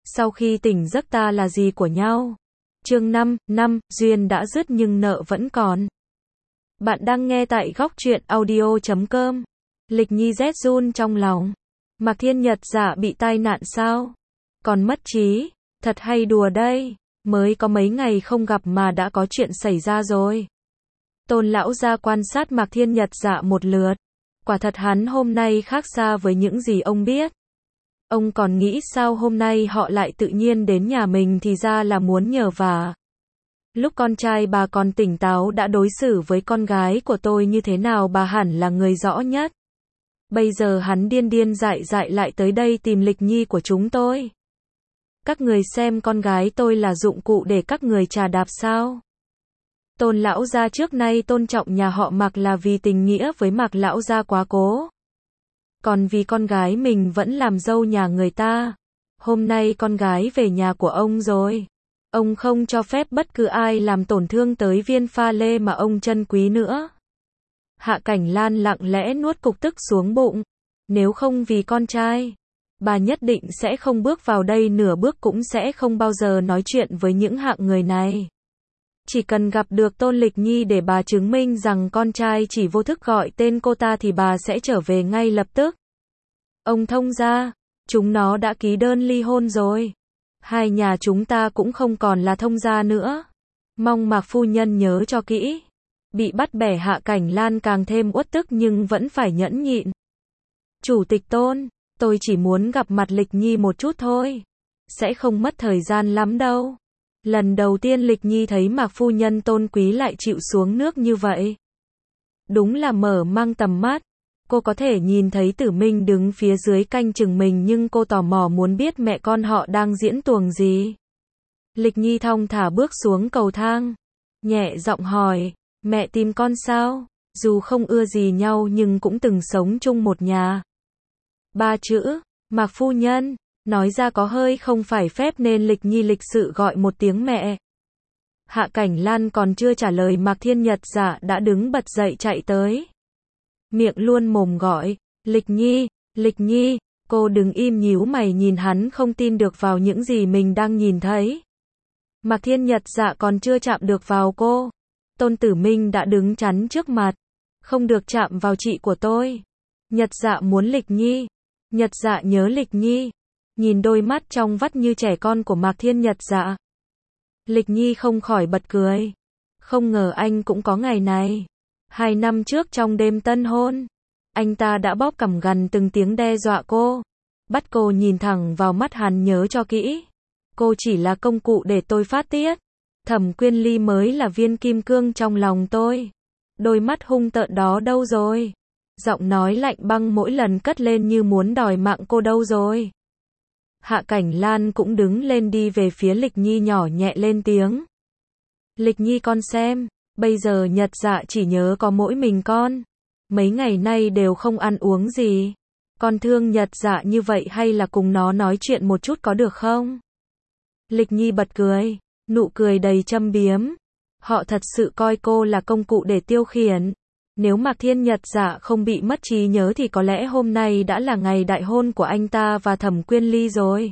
Sau khi tỉnh giấc ta là gì của nhau? Chương 5, duyên đã dứt nhưng nợ vẫn còn. Bạn đang nghe tại góc truyện audio.com. Lịch Nhi rét run trong lòng. Mạc Thiên Nhật Dạ bị tai nạn sao? Còn mất trí, thật hay đùa đây, mới có mấy ngày không gặp mà đã có chuyện xảy ra rồi. Tôn lão gia quan sát Mạc Thiên Nhật Dạ một lượt. Quả thật hắn hôm nay khác xa với những gì ông biết. Ông còn nghĩ sao hôm nay họ lại tự nhiên đến nhà mình thì ra là muốn nhờ vả. Lúc con trai bà còn tỉnh táo đã đối xử với con gái của tôi như thế nào bà hẳn là người rõ nhất. Bây giờ hắn điên điên dại dại lại tới đây tìm Lịch Nhi của chúng tôi. Các người xem con gái tôi là dụng cụ để các người trà đạp sao? Tôn lão gia trước nay tôn trọng nhà họ Mạc là vì tình nghĩa với Mạc lão gia quá cố. Còn vì con gái mình vẫn làm dâu nhà người ta. Hôm nay con gái về nhà của ông rồi. Ông không cho phép bất cứ ai làm tổn thương tới viên pha lê mà ông trân quý nữa. Hạ Cảnh Lan lặng lẽ nuốt cục tức xuống bụng. Nếu không vì con trai, bà nhất định sẽ không bước vào đây, nửa bước cũng sẽ không bao giờ nói chuyện với những hạng người này. Chỉ cần gặp được Tôn Lịch Nhi để bà chứng minh rằng con trai chỉ vô thức gọi tên cô ta thì bà sẽ trở về ngay lập tức. Ông thông gia, chúng nó đã ký đơn ly hôn rồi. Hai nhà chúng ta cũng không còn là thông gia nữa. Mong Mạc phu nhân nhớ cho kỹ. Bị bắt bẻ Hạ Cảnh Lan càng thêm uất tức nhưng vẫn phải nhẫn nhịn. Chủ tịch Tôn, tôi chỉ muốn gặp mặt Lịch Nhi một chút thôi. Sẽ không mất thời gian lắm đâu. Lần đầu tiên Lịch Nhi thấy Mạc phu nhân tôn quý lại chịu xuống nước như vậy. Đúng là mở mang tầm mắt. Cô có thể nhìn thấy Tử Minh đứng phía dưới canh chừng mình nhưng cô tò mò muốn biết mẹ con họ đang diễn tuồng gì. Lịch Nhi thong thả bước xuống cầu thang. Nhẹ giọng hỏi, mẹ tìm con sao? Dù không ưa gì nhau nhưng cũng từng sống chung một nhà. Ba chữ, Mạc phu nhân, nói ra có hơi không phải phép nên Lịch Nhi lịch sự gọi một tiếng mẹ. Hạ Cảnh Lan còn chưa trả lời Mạc Thiên Nhật Dạ đã đứng bật dậy chạy tới. Miệng luôn mồm gọi, Lịch Nhi, cô đứng im nhíu mày nhìn hắn không tin được vào những gì mình đang nhìn thấy. Mạc Thiên Nhật Dạ còn chưa chạm được vào cô. Tôn Tử Minh đã đứng chắn trước mặt. Không được chạm vào chị của tôi. Nhật Dạ muốn Lịch Nhi. Nhật Dạ nhớ Lịch Nhi. Nhìn đôi mắt trong vắt như trẻ con của Mạc Thiên Nhật Dạ. Lịch Nhi không khỏi bật cười. Không ngờ anh cũng có ngày này. 2 năm trước trong đêm tân hôn, anh ta đã bóp cằm gằn từng tiếng đe dọa cô. Bắt cô nhìn thẳng vào mắt hắn, nhớ cho kỹ. Cô chỉ là công cụ để tôi phát tiết. Thẩm Quyên Ly mới là viên kim cương trong lòng tôi. Đôi mắt hung tợn đó đâu rồi? Giọng nói lạnh băng mỗi lần cất lên như muốn đòi mạng cô đâu rồi? Hạ Cảnh Lan cũng đứng lên đi về phía Lịch Nhi nhỏ nhẹ lên tiếng. Lịch Nhi con xem, bây giờ Nhật Dạ chỉ nhớ có mỗi mình con. Mấy ngày nay đều không ăn uống gì. Con thương Nhật Dạ như vậy hay là cùng nó nói chuyện một chút có được không? Lịch Nhi bật cười, nụ cười đầy châm biếm. Họ thật sự coi cô là công cụ để tiêu khiển. Nếu Mạc Thiên Nhật Dạ không bị mất trí nhớ thì có lẽ hôm nay đã là ngày đại hôn của anh ta và Thẩm Quyên Ly rồi.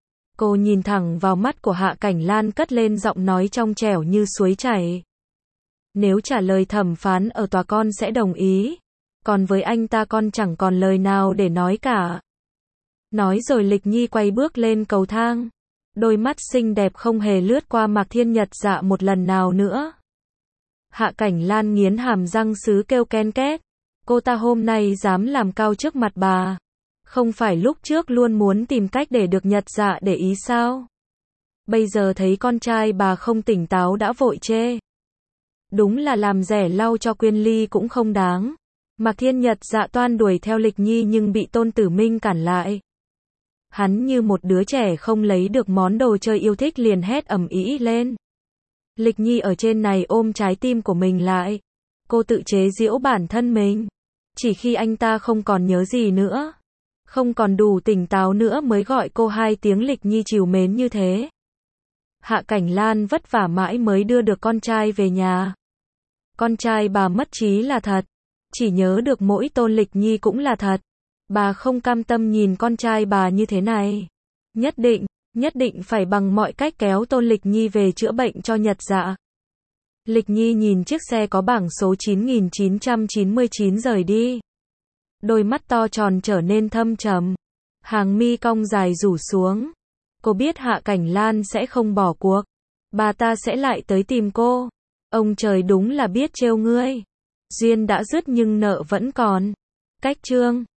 Cô nhìn thẳng vào mắt của Hạ Cảnh Lan cất lên giọng nói trong trẻo như suối chảy. Nếu trả lời thẩm phán ở tòa con sẽ đồng ý. Còn với anh ta con chẳng còn lời nào để nói cả. Nói rồi Lịch Nhi quay bước lên cầu thang. Đôi mắt xinh đẹp không hề lướt qua Mạc Thiên Nhật Dạ một lần nào nữa. Hạ Cảnh Lan nghiến hàm răng sứ kêu ken két. Cô ta hôm nay dám làm cao trước mặt bà. Không phải lúc trước luôn muốn tìm cách để được Nhật Dạ để ý sao? Bây giờ thấy con trai bà không tỉnh táo đã vội chê. Đúng là làm rẻ lau cho Quyên Ly cũng không đáng. Mạc Thiên Nhật Dạ toan đuổi theo Lịch Nhi nhưng bị Tôn Tử Minh cản lại. Hắn như một đứa trẻ không lấy được món đồ chơi yêu thích liền hét ầm ĩ lên. Lịch Nhi ở trên này ôm trái tim của mình lại. Cô tự chế giễu bản thân mình. Chỉ khi anh ta không còn nhớ gì nữa, không còn đủ tỉnh táo nữa mới gọi cô 2 tiếng Lịch Nhi trìu mến như thế. Hạ Cảnh Lan vất vả mãi mới đưa được con trai về nhà. Con trai bà mất trí là thật. Chỉ nhớ được mỗi Tôn Lịch Nhi cũng là thật. Bà không cam tâm nhìn con trai bà như thế này. Nhất định, Nhất định phải bằng mọi cách kéo Tôn Lịch Nhi về chữa bệnh cho Nhật Dạ. Lịch Nhi nhìn chiếc xe có bảng số 9999 rời đi. Đôi mắt to tròn trở nên thâm trầm. Hàng mi cong dài rủ xuống. Cô biết Hạ Cảnh Lan sẽ không bỏ cuộc. Bà ta sẽ lại tới tìm cô. Ông trời đúng là biết trêu ngươi. Duyên đã dứt nhưng nợ vẫn còn. Cách chương